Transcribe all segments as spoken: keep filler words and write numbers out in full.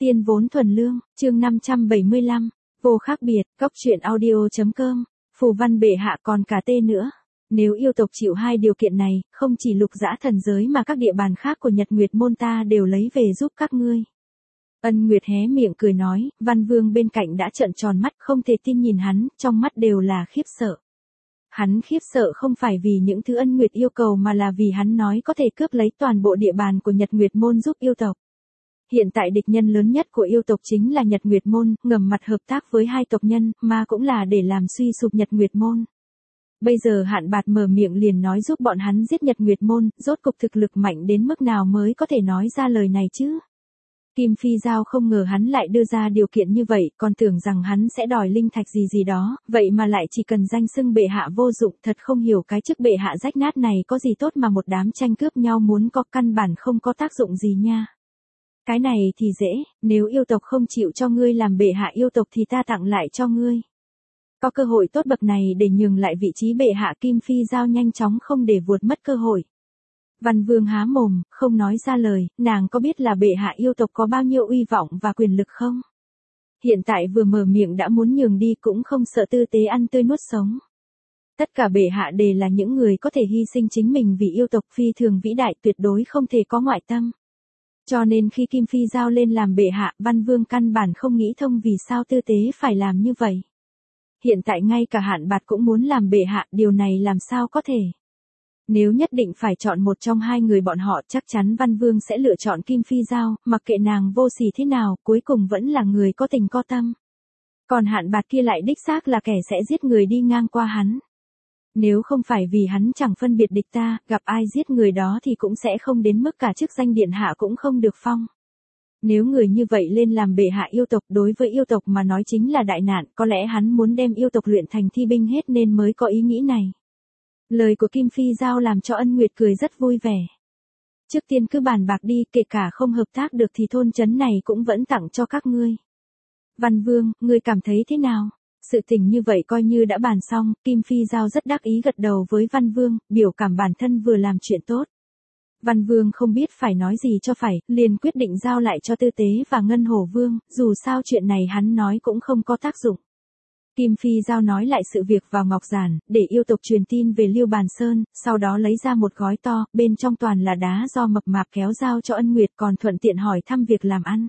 Tiên vốn thuần lương, chương năm trăm bảy mươi lăm, vô khác biệt, cóc truyện audio.com, phù văn bệ hạ còn cả tê nữa. Nếu yêu tộc chịu hai điều kiện này, không chỉ lục dã thần giới mà các địa bàn khác của Nhật Nguyệt môn ta đều lấy về giúp các ngươi. Ân Nguyệt hé miệng cười nói, Văn Vương bên cạnh đã trợn tròn mắt không thể tin nhìn hắn, trong mắt đều là khiếp sợ. Hắn khiếp sợ không phải vì những thứ Ân Nguyệt yêu cầu mà là vì hắn nói có thể cướp lấy toàn bộ địa bàn của Nhật Nguyệt môn giúp yêu tộc. Hiện tại địch nhân lớn nhất của yêu tộc chính là Nhật Nguyệt môn, ngầm mặt hợp tác với hai tộc nhân, mà cũng là để làm suy sụp Nhật Nguyệt môn. Bây giờ Hạn Bạt mở miệng liền nói giúp bọn hắn giết Nhật Nguyệt môn, rốt cục thực lực mạnh đến mức nào mới có thể nói ra lời này chứ? Kim Phi Giao không ngờ hắn lại đưa ra điều kiện như vậy, còn tưởng rằng hắn sẽ đòi linh thạch gì gì đó, vậy mà lại chỉ cần danh xưng bệ hạ vô dụng, thật không hiểu cái chức bệ hạ rách nát này có gì tốt mà một đám tranh cướp nhau muốn có, căn bản không có tác dụng gì nha. Cái này thì dễ, nếu yêu tộc không chịu cho ngươi làm bệ hạ yêu tộc thì ta tặng lại cho ngươi. Có cơ hội tốt bậc này để nhường lại vị trí bệ hạ, Kim Phi Giao nhanh chóng không để vuột mất cơ hội. Văn Vương há mồm, không nói ra lời, nàng có biết là bệ hạ yêu tộc có bao nhiêu uy vọng và quyền lực không? Hiện tại vừa mở miệng đã muốn nhường đi cũng không sợ tư tế ăn tươi nuốt sống. Tất cả bệ hạ đều là những người có thể hy sinh chính mình vì yêu tộc, phi thường vĩ đại, tuyệt đối không thể có ngoại tâm. Cho nên khi Kim Phi Giao lên làm bệ hạ, Văn Vương căn bản không nghĩ thông vì sao tư tế phải làm như vậy. Hiện tại ngay cả Hạn Bạt cũng muốn làm bệ hạ, điều này làm sao có thể. Nếu nhất định phải chọn một trong hai người bọn họ, chắc chắn Văn Vương sẽ lựa chọn Kim Phi Giao, mặc kệ nàng vô sỉ thế nào, cuối cùng vẫn là người có tình có tâm. Còn Hạn Bạt kia lại đích xác là kẻ sẽ giết người đi ngang qua hắn. Nếu không phải vì hắn chẳng phân biệt địch ta, gặp ai giết người đó thì cũng sẽ không đến mức cả chức danh điện hạ cũng không được phong. Nếu người như vậy lên làm bệ hạ yêu tộc, đối với yêu tộc mà nói chính là đại nạn, có lẽ hắn muốn đem yêu tộc luyện thành thi binh hết nên mới có ý nghĩ này. Lời của Kim Phi Giao làm cho Ân Nguyệt cười rất vui vẻ. Trước tiên cứ bàn bạc đi, kể cả không hợp tác được thì thôn trấn này cũng vẫn tặng cho các ngươi. Văn Vương, ngươi cảm thấy thế nào? Sự tình như vậy coi như đã bàn xong, Kim Phi Giao rất đắc ý gật đầu với Văn Vương, biểu cảm bản thân vừa làm chuyện tốt. Văn Vương không biết phải nói gì cho phải, liền quyết định giao lại cho Tư Tế và Ngân Hổ Vương, dù sao chuyện này hắn nói cũng không có tác dụng. Kim Phi Giao nói lại sự việc vào ngọc giản, để yêu tộc truyền tin về Liêu Bàn Sơn, sau đó lấy ra một gói to, bên trong toàn là đá do mập mạp kéo giao cho Ân Nguyệt, còn thuận tiện hỏi thăm việc làm ăn.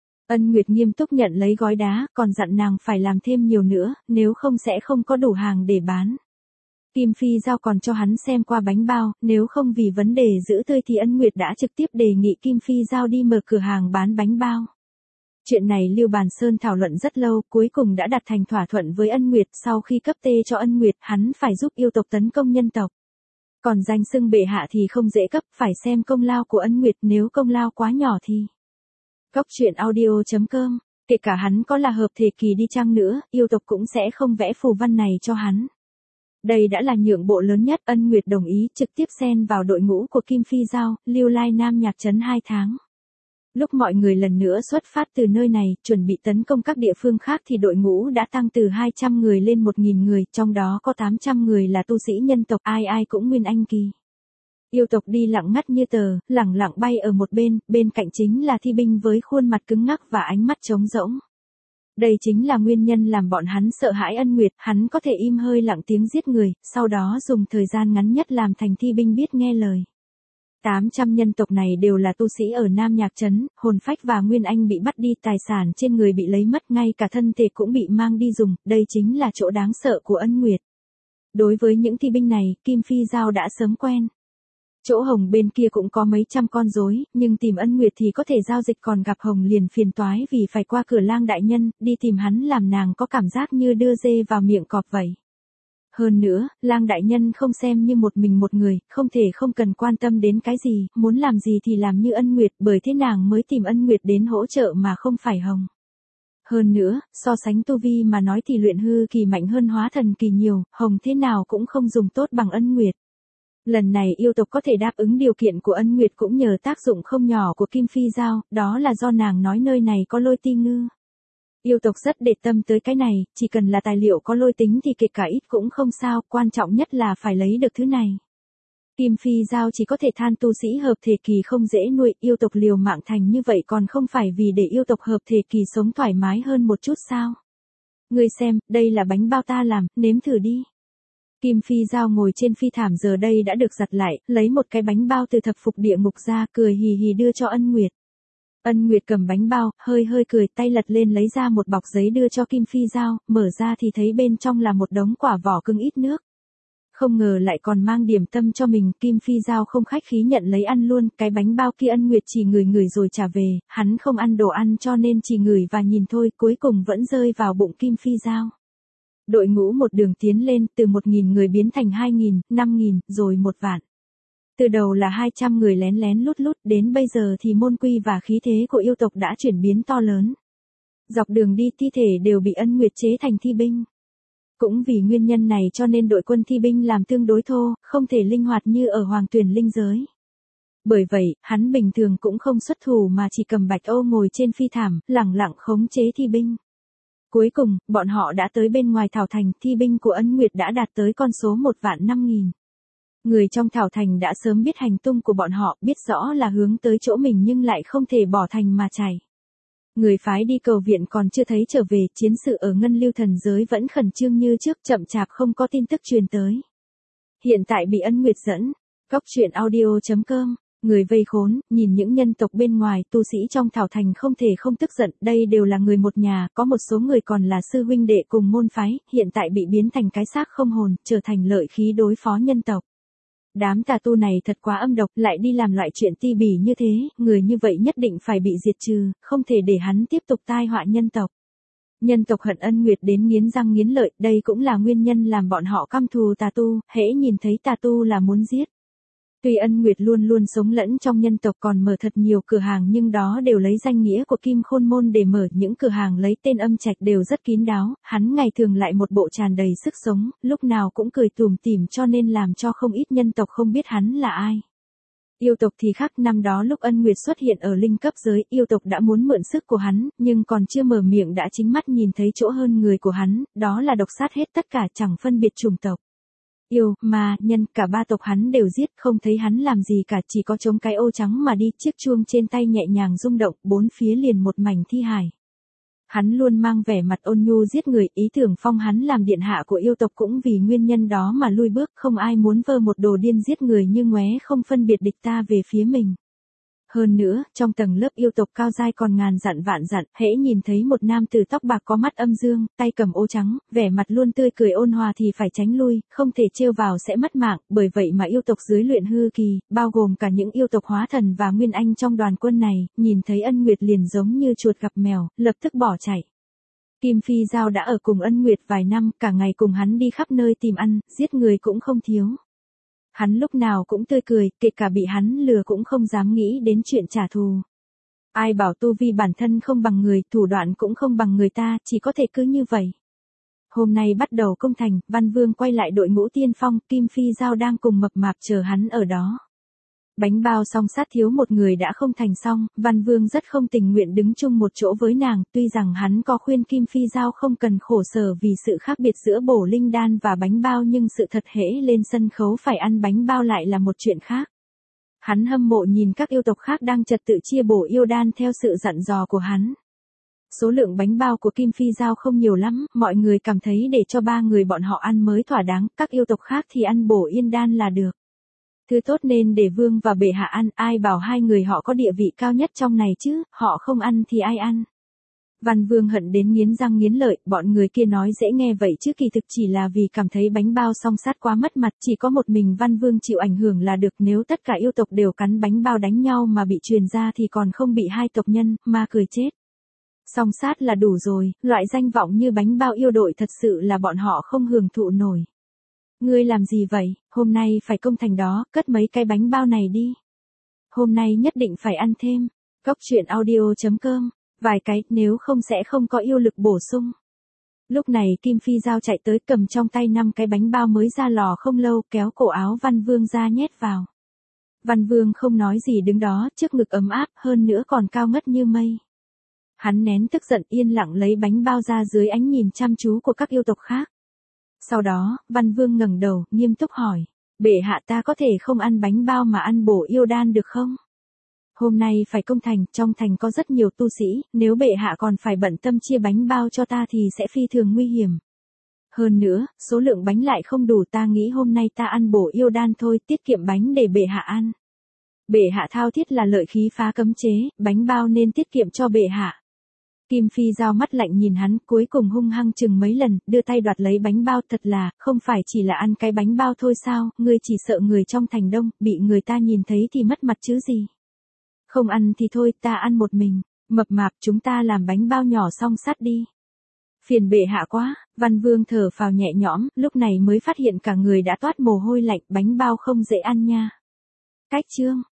Ân Nguyệt nghiêm túc nhận lấy gói đá, còn dặn nàng phải làm thêm nhiều nữa, nếu không sẽ không có đủ hàng để bán. Kim Phi Giao còn cho hắn xem qua bánh bao, nếu không vì vấn đề giữ tươi thì Ân Nguyệt đã trực tiếp đề nghị Kim Phi Giao đi mở cửa hàng bán bánh bao. Chuyện này Liêu Bàn Sơn thảo luận rất lâu, cuối cùng đã đạt thành thỏa thuận với Ân Nguyệt, sau khi cấp tê cho Ân Nguyệt, hắn phải giúp yêu tộc tấn công nhân tộc. Còn danh xưng bệ hạ thì không dễ cấp, phải xem công lao của Ân Nguyệt, nếu công lao quá nhỏ thì. Cóc truyện audio.com, kể cả hắn có là hợp thể kỳ đi chăng nữa, yêu tộc cũng sẽ không vẽ phù văn này cho hắn. Đây đã là nhượng bộ lớn nhất, Ân Nguyệt đồng ý trực tiếp xen vào đội ngũ của Kim Phi Giao, lưu lai Nam Nhạc Trấn hai tháng. Lúc mọi người lần nữa xuất phát từ nơi này, chuẩn bị tấn công các địa phương khác thì đội ngũ đã tăng từ hai trăm người lên một nghìn người, trong đó có tám trăm người là tu sĩ nhân tộc, ai ai cũng nguyên anh kỳ. Yêu tộc đi lặng ngắt như tờ, lẳng lặng bay ở một bên, bên cạnh chính là thi binh với khuôn mặt cứng ngắc và ánh mắt trống rỗng. Đây chính là nguyên nhân làm bọn hắn sợ hãi Ân Nguyệt, hắn có thể im hơi lặng tiếng giết người, sau đó dùng thời gian ngắn nhất làm thành thi binh biết nghe lời. tám trăm nhân tộc này đều là tu sĩ ở Nam Nhạc Trấn, hồn phách và nguyên anh bị bắt đi, tài sản trên người bị lấy mất, ngay cả thân thể cũng bị mang đi dùng, đây chính là chỗ đáng sợ của Ân Nguyệt. Đối với những thi binh này, Kim Phi Giao đã sớm quen. Chỗ Hồng bên kia cũng có mấy trăm con rối, nhưng tìm Ân Nguyệt thì có thể giao dịch, còn gặp Hồng liền phiền toái vì phải qua cửa Lang đại nhân, đi tìm hắn làm nàng có cảm giác như đưa dê vào miệng cọp vậy. Hơn nữa, Lang đại nhân không xem như một mình một người, không thể không cần quan tâm đến cái gì, muốn làm gì thì làm như Ân Nguyệt, bởi thế nàng mới tìm Ân Nguyệt đến hỗ trợ mà không phải Hồng. Hơn nữa, so sánh tu vi mà nói thì luyện hư kỳ mạnh hơn hóa thần kỳ nhiều, Hồng thế nào cũng không dùng tốt bằng Ân Nguyệt. Lần này yêu tộc có thể đáp ứng điều kiện của Ân Nguyệt cũng nhờ tác dụng không nhỏ của Kim Phi Giao, đó là do nàng nói nơi này có lôi ti ngư. Yêu tộc rất để tâm tới cái này, chỉ cần là tài liệu có lôi tính thì kể cả ít cũng không sao, quan trọng nhất là phải lấy được thứ này. Kim Phi Giao chỉ có thể than tu sĩ hợp thể kỳ không dễ nuôi, yêu tộc liều mạng thành như vậy còn không phải vì để yêu tộc hợp thể kỳ sống thoải mái hơn một chút sao? Ngươi xem, đây là bánh bao ta làm, nếm thử đi. Kim Phi Giao ngồi trên phi thảm giờ đây đã được giặt lại, lấy một cái bánh bao từ thập phục địa ngục ra, cười hì hì đưa cho Ân Nguyệt. Ân Nguyệt cầm bánh bao, hơi hơi cười, tay lật lên lấy ra một bọc giấy đưa cho Kim Phi Giao, mở ra thì thấy bên trong là một đống quả vỏ cứng ít nước. Không ngờ lại còn mang điểm tâm cho mình, Kim Phi Giao không khách khí nhận lấy ăn luôn, cái bánh bao kia Ân Nguyệt chỉ ngửi ngửi rồi trả về, hắn không ăn đồ ăn cho nên chỉ ngửi và nhìn thôi, cuối cùng vẫn rơi vào bụng Kim Phi Giao. Đội ngũ một đường tiến lên, từ một nghìn người biến thành hai nghìn, năm nghìn, rồi một vạn. Từ đầu là hai trăm người lén lén lút lút, đến bây giờ thì môn quy và khí thế của yêu tộc đã chuyển biến to lớn. Dọc đường đi thi thể đều bị Ân Nguyệt chế thành thi binh. Cũng vì nguyên nhân này cho nên đội quân thi binh làm tương đối thô, không thể linh hoạt như ở Hoàng Tuyển linh giới. Bởi vậy, hắn bình thường cũng không xuất thủ mà chỉ cầm bạch ô ngồi trên phi thảm, lẳng lặng khống chế thi binh. Cuối cùng, bọn họ đã tới bên ngoài Thảo Thành, thi binh của Ân Nguyệt đã đạt tới con số một vạn năm nghìn. Người trong Thảo Thành đã sớm biết hành tung của bọn họ, biết rõ là hướng tới chỗ mình nhưng lại không thể bỏ thành mà chạy. Người phái đi cầu viện còn chưa thấy trở về, chiến sự ở Ngân Lưu Thần giới vẫn khẩn trương như trước, chậm chạp không có tin tức truyền tới. Hiện tại bị Ân Nguyệt dẫn, góc truyện audio chấm com, người vây khốn, nhìn những nhân tộc bên ngoài, tu sĩ trong Thảo Thành không thể không tức giận, đây đều là người một nhà, có một số người còn là sư huynh đệ cùng môn phái, hiện tại bị biến thành cái xác không hồn, trở thành lợi khí đối phó nhân tộc. Đám tà tu này thật quá âm độc, lại đi làm loại chuyện ti bỉ như thế, người như vậy nhất định phải bị diệt trừ, không thể để hắn tiếp tục tai họa nhân tộc. Nhân tộc hận Ân Nguyệt đến nghiến răng nghiến lợi, đây cũng là nguyên nhân làm bọn họ căm thù tà tu, hễ nhìn thấy tà tu là muốn giết. Tuy Ân Nguyệt luôn luôn sống lẫn trong nhân tộc còn mở thật nhiều cửa hàng nhưng đó đều lấy danh nghĩa của Kim Khôn Môn để mở, những cửa hàng lấy tên âm trạch đều rất kín đáo, hắn ngày thường lại một bộ tràn đầy sức sống, lúc nào cũng cười tủm tỉm cho nên làm cho không ít nhân tộc không biết hắn là ai. Yêu tộc thì khác, năm đó lúc Ân Nguyệt xuất hiện ở linh cấp giới, yêu tộc đã muốn mượn sức của hắn, nhưng còn chưa mở miệng đã chính mắt nhìn thấy chỗ hơn người của hắn, đó là độc sát hết tất cả chẳng phân biệt chủng tộc. Yêu, ma, nhân, cả ba tộc hắn đều giết, không thấy hắn làm gì cả, chỉ có chống cái ô trắng mà đi, chiếc chuông trên tay nhẹ nhàng rung động, bốn phía liền một mảnh thi hài. Hắn luôn mang vẻ mặt ôn nhu giết người, ý tưởng phong hắn làm điện hạ của yêu tộc cũng vì nguyên nhân đó mà lui bước, không ai muốn vơ một đồ điên giết người như ngoé không phân biệt địch ta về phía mình. Hơn nữa, trong tầng lớp yêu tộc cao giai còn ngàn dặn vạn dặn, hễ nhìn thấy một nam tử tóc bạc có mắt âm dương, tay cầm ô trắng, vẻ mặt luôn tươi cười ôn hòa thì phải tránh lui, không thể trêu vào sẽ mất mạng, bởi vậy mà yêu tộc dưới luyện hư kỳ, bao gồm cả những yêu tộc hóa thần và nguyên anh trong đoàn quân này, nhìn thấy Ân Nguyệt liền giống như chuột gặp mèo, lập tức bỏ chạy. Kim Phi Giao đã ở cùng Ân Nguyệt vài năm, cả ngày cùng hắn đi khắp nơi tìm ăn, giết người cũng không thiếu. Hắn lúc nào cũng tươi cười, kể cả bị hắn lừa cũng không dám nghĩ đến chuyện trả thù. Ai bảo tu vi bản thân không bằng người, thủ đoạn cũng không bằng người ta, chỉ có thể cứ như vậy. Hôm nay bắt đầu công thành, Văn Vương quay lại đội ngũ tiên phong, Kim Phi Giao đang cùng mập mạp chờ hắn ở đó. Bánh bao song sát thiếu một người đã không thành xong, Văn Vương rất không tình nguyện đứng chung một chỗ với nàng, tuy rằng hắn có khuyên Kim Phi Giao không cần khổ sở vì sự khác biệt giữa bổ linh đan và bánh bao nhưng sự thật hễ lên sân khấu phải ăn bánh bao lại là một chuyện khác. Hắn hâm mộ nhìn các yêu tộc khác đang trật tự chia bổ yêu đan theo sự dặn dò của hắn. Số lượng bánh bao của Kim Phi Giao không nhiều lắm, mọi người cảm thấy để cho ba người bọn họ ăn mới thỏa đáng, các yêu tộc khác thì ăn bổ yên đan là được. Thứ tốt nên để vương và bệ hạ ăn, ai bảo hai người họ có địa vị cao nhất trong này chứ, họ không ăn thì ai ăn. Văn Vương hận đến nghiến răng nghiến lợi, bọn người kia nói dễ nghe vậy chứ kỳ thực chỉ là vì cảm thấy bánh bao song sát quá mất mặt, chỉ có một mình Văn Vương chịu ảnh hưởng là được, nếu tất cả yêu tộc đều cắn bánh bao đánh nhau mà bị truyền ra thì còn không bị hai tộc nhân, ma cười chết. Song sát là đủ rồi, loại danh vọng như bánh bao yêu đội thật sự là bọn họ không hưởng thụ nổi. Ngươi làm gì vậy, hôm nay phải công thành đó, cất mấy cái bánh bao này đi. Hôm nay nhất định phải ăn thêm. Góc truyện audio chấm com, vài cái, nếu không sẽ không có yêu lực bổ sung. Lúc này Kim Phi Giao chạy tới cầm trong tay năm cái bánh bao mới ra lò không lâu, kéo cổ áo Văn Vương ra nhét vào. Văn Vương không nói gì đứng đó, trước ngực ấm áp, hơn nữa còn cao ngất như mây. Hắn nén tức giận yên lặng lấy bánh bao ra dưới ánh nhìn chăm chú của các yêu tộc khác. Sau đó, Văn Vương ngẩng đầu, nghiêm túc hỏi. Bệ hạ ta có thể không ăn bánh bao mà ăn bổ yêu đan được không? Hôm nay phải công thành, trong thành có rất nhiều tu sĩ, nếu bệ hạ còn phải bận tâm chia bánh bao cho ta thì sẽ phi thường nguy hiểm. Hơn nữa, số lượng bánh lại không đủ, ta nghĩ hôm nay ta ăn bổ yêu đan thôi, tiết kiệm bánh để bệ hạ ăn. Bệ hạ thao thiết là lợi khí phá cấm chế, bánh bao nên tiết kiệm cho bệ hạ. Kim Phi Giao mắt lạnh nhìn hắn, cuối cùng hung hăng chừng mấy lần, đưa tay đoạt lấy bánh bao, thật là, không phải chỉ là ăn cái bánh bao thôi sao, ngươi chỉ sợ người trong thành đông, bị người ta nhìn thấy thì mất mặt chứ gì. Không ăn thì thôi, ta ăn một mình, mập mạp chúng ta làm bánh bao nhỏ xong sát đi. Phiền bệ hạ quá, Văn Vương thở phào nhẹ nhõm, lúc này mới phát hiện cả người đã toát mồ hôi lạnh, bánh bao không dễ ăn nha. Cách chương